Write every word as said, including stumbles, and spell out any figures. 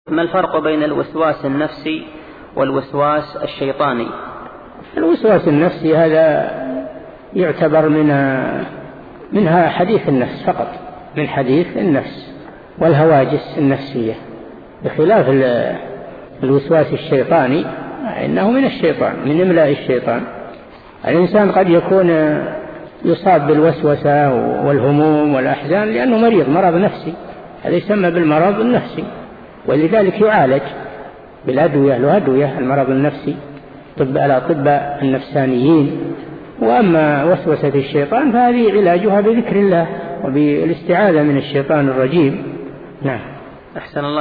ما الفرق بين الوسواس النفسي والوسواس الشيطاني؟ الوسواس النفسي هذا يعتبر من منها حديث النفس فقط، من حديث النفس والهواجس النفسية، بخلاف الوسواس الشيطاني إنه من الشيطان، من إملاء الشيطان. الإنسان قد يكون يصاب بالوسوسة والهموم والأحزان لأنه مريض مرض نفسي، هذا يسمى بالمرض النفسي، ولذلك يعالج بالأدوية، له أدوية المرض النفسي طب على أطباء النفسانيين. وأما وسوسة الشيطان فهذه علاجها بذكر الله وبالاستعاذة من الشيطان الرجيم. نعم. أحسن الله.